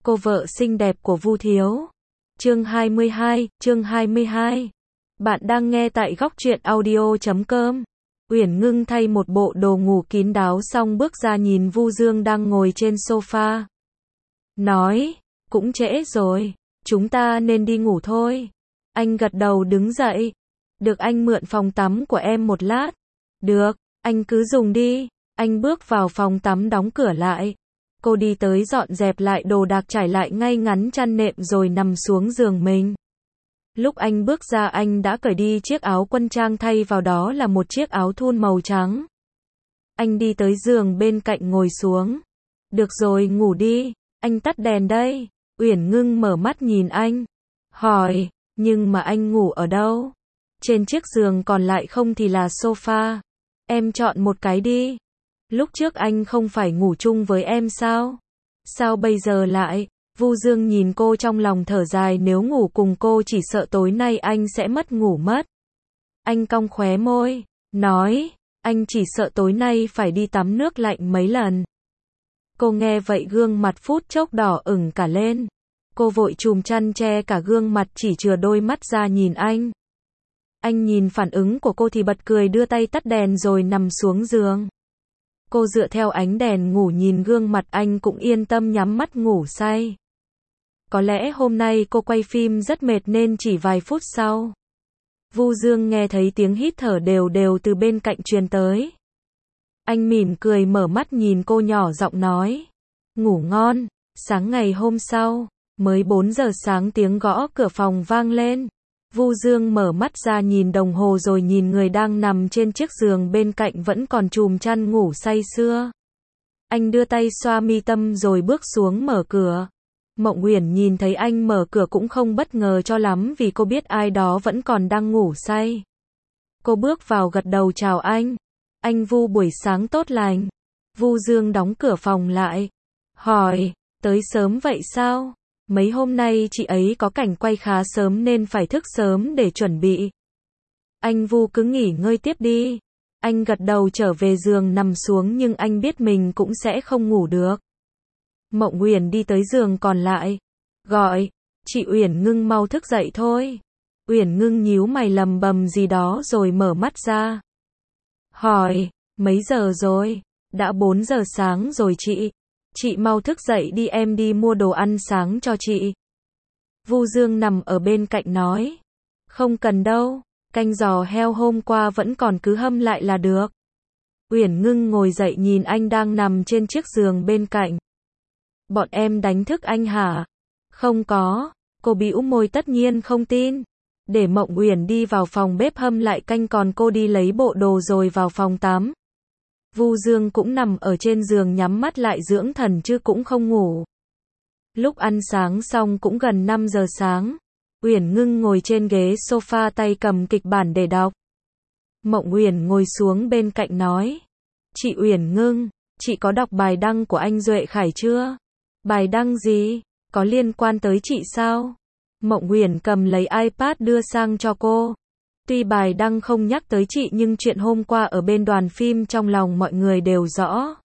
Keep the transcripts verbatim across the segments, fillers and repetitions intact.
Cô vợ xinh đẹp của Vu Thiếu. Chương hai mươi hai, chương hai mươi hai. Bạn đang nghe tại góc truyện audio chấm com. Uyển Ngưng thay một bộ đồ ngủ kín đáo xong bước ra nhìn Vu Dương đang ngồi trên sofa. Nói, cũng trễ rồi, chúng ta nên đi ngủ thôi. Anh gật đầu đứng dậy. Được, anh mượn phòng tắm của em một lát. Được, anh cứ dùng đi. Anh bước vào phòng tắm đóng cửa lại. Cô đi tới dọn dẹp lại đồ đạc, trải lại ngay ngắn chăn nệm rồi nằm xuống giường mình. Lúc anh bước ra anh đã cởi đi chiếc áo quân trang, thay vào đó là một chiếc áo thun màu trắng. Anh đi tới giường bên cạnh ngồi xuống. Được rồi, ngủ đi, anh tắt đèn đây. Uyển Ngưng mở mắt nhìn anh. Hỏi, nhưng mà anh ngủ ở đâu? Trên chiếc giường còn lại không thì là sofa. Em chọn một cái đi. Lúc trước anh không phải ngủ chung với em sao? Sao bây giờ lại? Vu Dương nhìn cô trong lòng thở dài, nếu ngủ cùng cô chỉ sợ tối nay anh sẽ mất ngủ mất. Anh cong khóe môi, nói, anh chỉ sợ tối nay phải đi tắm nước lạnh mấy lần. Cô nghe vậy gương mặt phút chốc đỏ ửng cả lên. Cô vội chùm chăn che cả gương mặt, chỉ chừa đôi mắt ra nhìn anh. Anh nhìn phản ứng của cô thì bật cười, đưa tay tắt đèn rồi nằm xuống giường. Cô dựa theo ánh đèn ngủ, nhìn gương mặt anh cũng yên tâm nhắm mắt ngủ say. Có lẽ hôm nay cô quay phim rất mệt nên chỉ vài phút sau, Vu Dương nghe thấy tiếng hít thở đều đều từ bên cạnh truyền tới. Anh mỉm cười mở mắt nhìn cô, nhỏ giọng nói, ngủ ngon. Sáng ngày hôm sau, mới bốn giờ sáng, tiếng gõ cửa phòng vang lên. Vu Dương mở mắt ra nhìn đồng hồ rồi nhìn người đang nằm trên chiếc giường bên cạnh vẫn còn chùm chăn ngủ say sưa. Anh đưa tay xoa mi tâm rồi bước xuống mở cửa. Mộng Uyển nhìn thấy anh mở cửa cũng không bất ngờ cho lắm vì cô biết ai đó vẫn còn đang ngủ say. Cô bước vào gật đầu chào anh. Anh Vu, buổi sáng tốt lành. Vu Dương đóng cửa phòng lại. Hỏi, tới sớm vậy sao? Mấy hôm nay chị ấy có cảnh quay khá sớm nên phải thức sớm để chuẩn bị. Anh Vu, cứ nghỉ ngơi tiếp đi. Anh gật đầu trở về giường nằm xuống, nhưng anh biết mình cũng sẽ không ngủ được. Mộng Uyển đi tới giường còn lại, gọi, chị Uyển Ngưng mau thức dậy thôi. Uyển Ngưng nhíu mày lầm bầm gì đó rồi mở mắt ra. Hỏi, mấy giờ rồi? Đã bốn giờ sáng rồi chị. Chị mau thức dậy đi, em đi mua đồ ăn sáng cho chị. Vu Dương nằm ở bên cạnh nói, không cần đâu, canh giò heo hôm qua vẫn còn, cứ hâm lại là được. Uyển Ngưng ngồi dậy nhìn anh đang nằm trên chiếc giường bên cạnh. Bọn em đánh thức anh hả? Không có. Cô bĩu môi tất nhiên không tin. Để Mộng Uyển đi vào phòng bếp hâm lại canh, còn cô đi lấy bộ đồ rồi vào phòng tắm. Vu Dương cũng nằm ở trên giường nhắm mắt lại dưỡng thần chứ cũng không ngủ. Lúc ăn sáng xong cũng gần năm giờ sáng. Uyển Ngưng ngồi trên ghế sofa tay cầm kịch bản để đọc. Mộng Uyển ngồi xuống bên cạnh nói, chị Uyển Ngưng, chị có đọc bài đăng của anh Duệ Khải chưa? Bài đăng gì? Có liên quan tới chị sao? Mộng Uyển cầm lấy iPad đưa sang cho cô. Tuy bài đăng không nhắc tới chị nhưng chuyện hôm qua ở bên đoàn phim trong lòng mọi người đều rõ.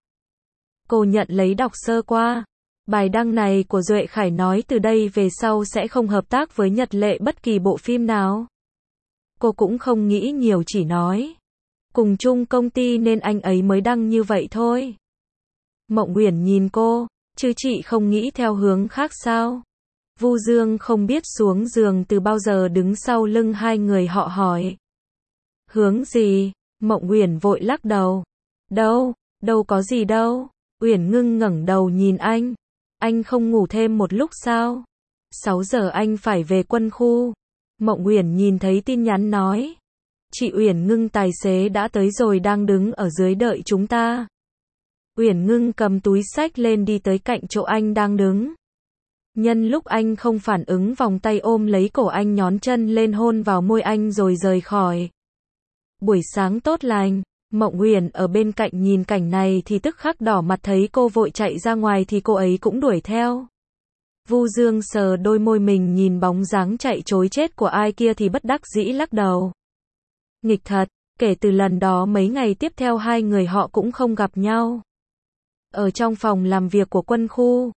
Cô nhận lấy đọc sơ qua. Bài đăng này của Duệ Khải nói từ đây về sau sẽ không hợp tác với Nhật Lệ bất kỳ bộ phim nào. Cô cũng không nghĩ nhiều, chỉ nói cùng chung công ty nên anh ấy mới đăng như vậy thôi. Mộng Uyển nhìn cô, chứ chị không nghĩ theo hướng khác sao? Vu Dương không biết xuống giường từ bao giờ đứng sau lưng hai người họ hỏi. Hướng gì? Mộng Uyển vội lắc đầu. Đâu, đâu có gì đâu. Uyển Ngưng ngẩng đầu nhìn anh. Anh không ngủ thêm một lúc sao? sáu giờ anh phải về quân khu. Mộng Uyển nhìn thấy tin nhắn nói. Chị Uyển Ngưng, tài xế đã tới rồi, đang đứng ở dưới đợi chúng ta. Uyển Ngưng cầm túi xách lên đi tới cạnh chỗ anh đang đứng. Nhân lúc anh không phản ứng, vòng tay ôm lấy cổ anh, nhón chân lên hôn vào môi anh rồi rời khỏi. Buổi sáng tốt lành. Mộng Uyển ở bên cạnh nhìn cảnh này thì tức khắc đỏ mặt, thấy cô vội chạy ra ngoài thì cô ấy cũng đuổi theo. Vu Dương sờ đôi môi mình nhìn bóng dáng chạy trối chết của ai kia thì bất đắc dĩ lắc đầu. Nghịch thật, kể từ lần đó mấy ngày tiếp theo hai người họ cũng không gặp nhau. Ở trong phòng làm việc của quân khu,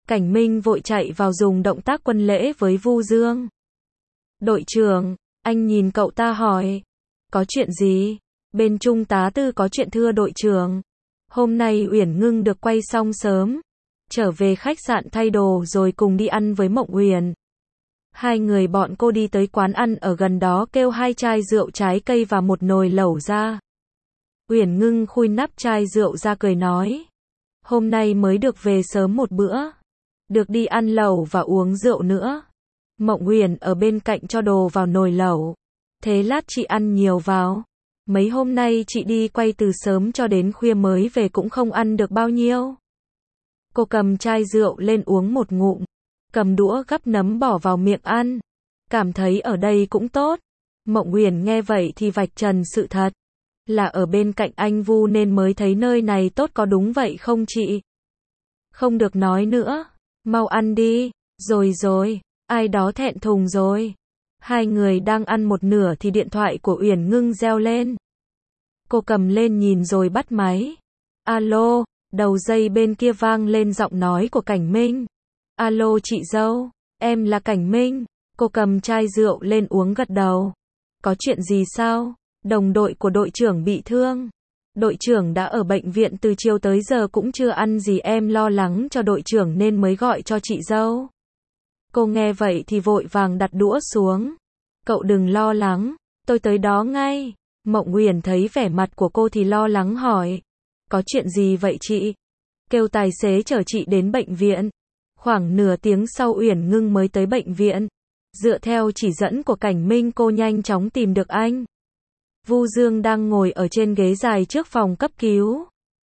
Cảnh Minh vội chạy vào dùng động tác quân lễ với Vu Dương. Đội trưởng, anh nhìn cậu ta hỏi. Có chuyện gì? Bên Trung tá Tư có chuyện thưa đội trưởng. Hôm nay Uyển Ngưng được quay xong sớm. Trở về khách sạn thay đồ rồi cùng đi ăn với Mộng Uyển. Hai người bọn cô đi tới quán ăn ở gần đó kêu hai chai rượu trái cây và một nồi lẩu ra. Uyển Ngưng khui nắp chai rượu ra cười nói. Hôm nay mới được về sớm một bữa. Được đi ăn lẩu và uống rượu nữa. Mộng Uyển ở bên cạnh cho đồ vào nồi lẩu. Thế lát chị ăn nhiều vào. Mấy hôm nay chị đi quay từ sớm cho đến khuya mới về cũng không ăn được bao nhiêu. Cô cầm chai rượu lên uống một ngụm. Cầm đũa gắp nấm bỏ vào miệng ăn. Cảm thấy ở đây cũng tốt. Mộng Uyển nghe vậy thì vạch trần sự thật. Là ở bên cạnh anh Vu nên mới thấy nơi này tốt có đúng vậy không chị? Không được nói nữa. Mau ăn đi. Rồi rồi. Ai đó thẹn thùng rồi. Hai người đang ăn một nửa thì điện thoại của Uyển Ngưng reo lên. Cô cầm lên nhìn rồi bắt máy. Alo, đầu dây bên kia vang lên giọng nói của Cảnh Minh. Alo chị dâu, em là Cảnh Minh. Cô cầm chai rượu lên uống gật đầu. Có chuyện gì sao? Đồng đội của đội trưởng bị thương. Đội trưởng đã ở bệnh viện từ chiều tới giờ cũng chưa ăn gì, em lo lắng cho đội trưởng nên mới gọi cho chị dâu. Cô nghe vậy thì vội vàng đặt đũa xuống. Cậu đừng lo lắng, tôi tới đó ngay. Mộng Uyển thấy vẻ mặt của cô thì lo lắng hỏi. Có chuyện gì vậy chị? Kêu tài xế chở chị đến bệnh viện. Khoảng nửa tiếng sau Uyển Ngưng mới tới bệnh viện. Dựa theo chỉ dẫn của Cảnh Minh cô nhanh chóng tìm được anh. Vu Dương đang ngồi ở trên ghế dài trước phòng cấp cứu.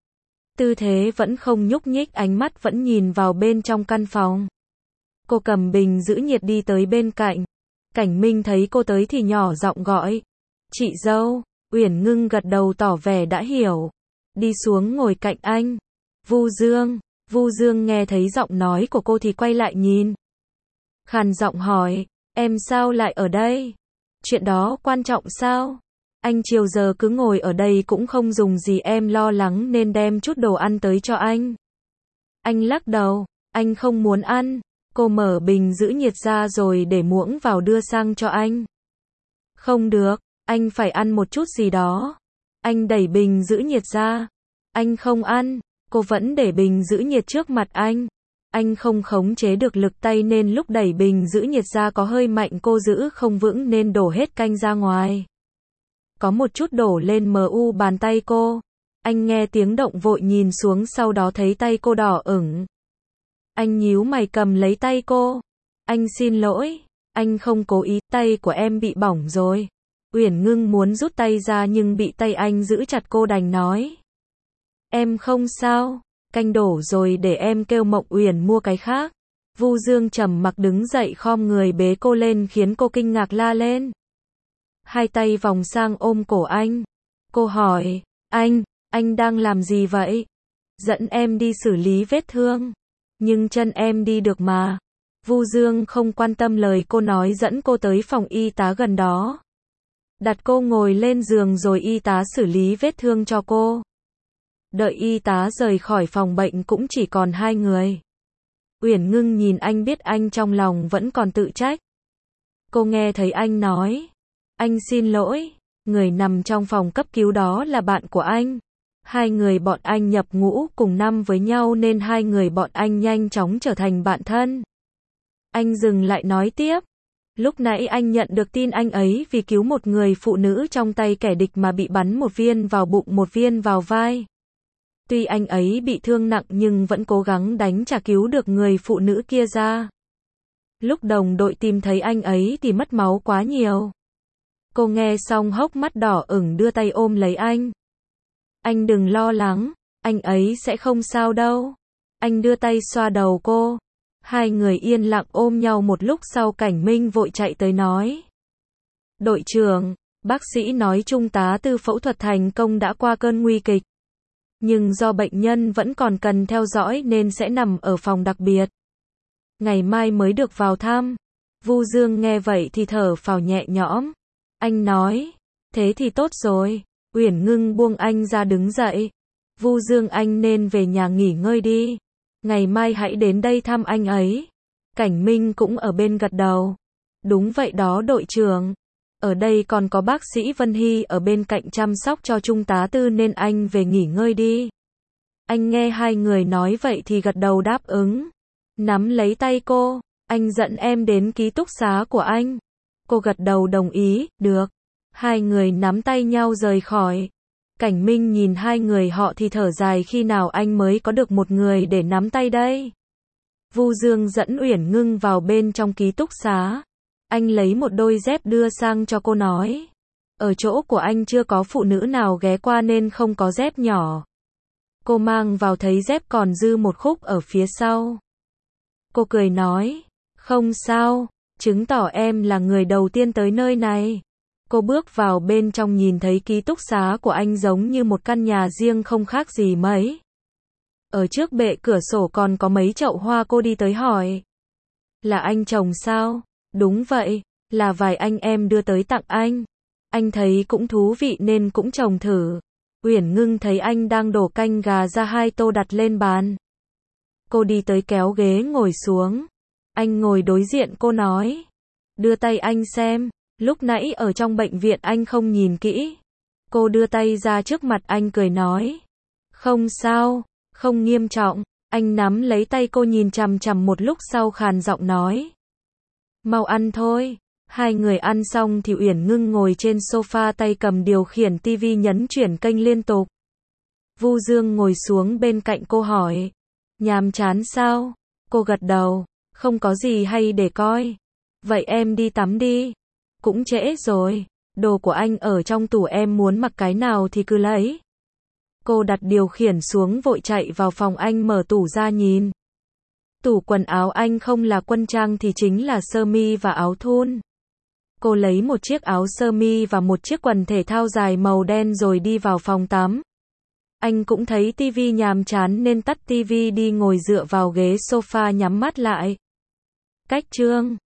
Tư thế vẫn không nhúc nhích, ánh mắt vẫn nhìn vào bên trong căn phòng. Cô cầm bình giữ nhiệt đi tới bên cạnh. Cảnh Minh thấy cô tới thì nhỏ giọng gọi. Chị dâu. Uyển Ngưng gật đầu tỏ vẻ đã hiểu. Đi xuống ngồi cạnh anh. Vu Dương. Vu Dương nghe thấy giọng nói của cô thì quay lại nhìn. Khàn giọng hỏi. Em sao lại ở đây? Chuyện đó quan trọng sao? Anh chiều giờ cứ ngồi ở đây cũng không dùng gì, em lo lắng nên đem chút đồ ăn tới cho anh. Anh lắc đầu. Anh không muốn ăn. Cô mở bình giữ nhiệt ra rồi để muỗng vào đưa sang cho anh. Không được, anh phải ăn một chút gì đó. Anh đẩy bình giữ nhiệt ra. Anh không ăn. Cô vẫn để bình giữ nhiệt trước mặt anh. Anh không khống chế được lực tay nên lúc đẩy bình giữ nhiệt ra có hơi mạnh, cô giữ không vững nên đổ hết canh ra ngoài. Có một chút đổ lên mu bàn tay cô. Anh nghe tiếng động vội nhìn xuống, sau đó thấy tay cô đỏ ửng. Anh nhíu mày cầm lấy tay cô. Anh xin lỗi. Anh không cố ý, tay của em bị bỏng rồi. Uyển Ngưng muốn rút tay ra nhưng bị tay anh giữ chặt, cô đành nói. Em không sao. Canh đổ rồi, để em kêu Mộng Uyển mua cái khác. Vu Dương trầm mặc đứng dậy khom người bế cô lên khiến cô kinh ngạc la lên. Hai tay vòng sang ôm cổ anh. Cô hỏi, anh, anh đang làm gì vậy? Dẫn em đi xử lý vết thương. Nhưng chân em đi được mà. Vu Dương không quan tâm lời cô nói, dẫn cô tới phòng y tá gần đó. Đặt cô ngồi lên giường rồi y tá xử lý vết thương cho cô. Đợi y tá rời khỏi phòng bệnh cũng chỉ còn hai người. Uyển Ngưng nhìn anh biết anh trong lòng vẫn còn tự trách. Cô nghe thấy anh nói. Anh xin lỗi. Người nằm trong phòng cấp cứu đó là bạn của anh. Hai người bọn anh nhập ngũ cùng năm với nhau nên hai người bọn anh nhanh chóng trở thành bạn thân. Anh dừng lại nói tiếp. Lúc nãy anh nhận được tin anh ấy vì cứu một người phụ nữ trong tay kẻ địch mà bị bắn một viên vào bụng, một viên vào vai. Tuy anh ấy bị thương nặng nhưng vẫn cố gắng đánh trả cứu được người phụ nữ kia ra. Lúc đồng đội tìm thấy anh ấy thì mất máu quá nhiều. Cô nghe xong hốc mắt đỏ ửng đưa tay ôm lấy anh. Anh đừng lo lắng, anh ấy sẽ không sao đâu. Anh đưa tay xoa đầu cô. Hai người yên lặng ôm nhau một lúc sau Cảnh Minh vội chạy tới nói. Đội trưởng, bác sĩ nói Trung tá Tư phẫu thuật thành công, đã qua cơn nguy kịch. Nhưng do bệnh nhân vẫn còn cần theo dõi nên sẽ nằm ở phòng đặc biệt. Ngày mai mới được vào thăm. Vu Dương nghe vậy thì thở phào nhẹ nhõm. Anh nói, thế thì tốt rồi. Uyển Ngưng buông anh ra đứng dậy. Vu Dương, anh nên về nhà nghỉ ngơi đi. Ngày mai hãy đến đây thăm anh ấy. Cảnh Minh cũng ở bên gật đầu. Đúng vậy đó đội trưởng. Ở đây còn có bác sĩ Vân Hy ở bên cạnh chăm sóc cho Trung tá Tư nên anh về nghỉ ngơi đi. Anh nghe hai người nói vậy thì gật đầu đáp ứng. Nắm lấy tay cô, anh dẫn em đến ký túc xá của anh. Cô gật đầu đồng ý, được. Hai người nắm tay nhau rời khỏi. Cảnh Minh nhìn hai người họ thì thở dài, khi nào anh mới có được một người để nắm tay đây. Vu Dương dẫn Uyển Ngưng vào bên trong ký túc xá. Anh lấy một đôi dép đưa sang cho cô nói. Ở chỗ của anh chưa có phụ nữ nào ghé qua nên không có dép nhỏ. Cô mang vào thấy dép còn dư một khúc ở phía sau. Cô cười nói, không sao, chứng tỏ em là người đầu tiên tới nơi này. Cô bước vào bên trong nhìn thấy ký túc xá của anh giống như một căn nhà riêng không khác gì mấy. Ở trước bệ cửa sổ còn có mấy chậu hoa. Cô đi tới hỏi. Là anh trồng sao? Đúng vậy, là vài anh em đưa tới tặng anh. Anh thấy cũng thú vị nên cũng trồng thử. Uyển Ngưng thấy anh đang đổ canh gà ra hai tô đặt lên bàn. Cô đi tới kéo ghế ngồi xuống. Anh ngồi đối diện cô nói. Đưa tay anh xem. Lúc nãy ở trong bệnh viện anh không nhìn kỹ. Cô đưa tay ra trước mặt anh cười nói. Không sao, không nghiêm trọng. Anh nắm lấy tay cô nhìn chằm chằm một lúc sau khàn giọng nói. Mau ăn thôi. Hai người ăn xong thì Uyển Ngưng ngồi trên sofa tay cầm điều khiển tivi nhấn chuyển kênh liên tục. Vu Dương ngồi xuống bên cạnh cô hỏi. Nhàm chán sao? Cô gật đầu. Không có gì hay để coi. Vậy em đi tắm đi. Cũng trễ rồi. Đồ của anh ở trong tủ, em muốn mặc cái nào thì cứ lấy. Cô đặt điều khiển xuống vội chạy vào phòng anh mở tủ ra nhìn. Tủ quần áo anh không là quân trang thì chính là sơ mi và áo thun. Cô lấy một chiếc áo sơ mi và một chiếc quần thể thao dài màu đen rồi đi vào phòng tắm. Anh cũng thấy tivi nhàm chán nên tắt tivi đi ngồi dựa vào ghế sofa nhắm mắt lại. Cách chương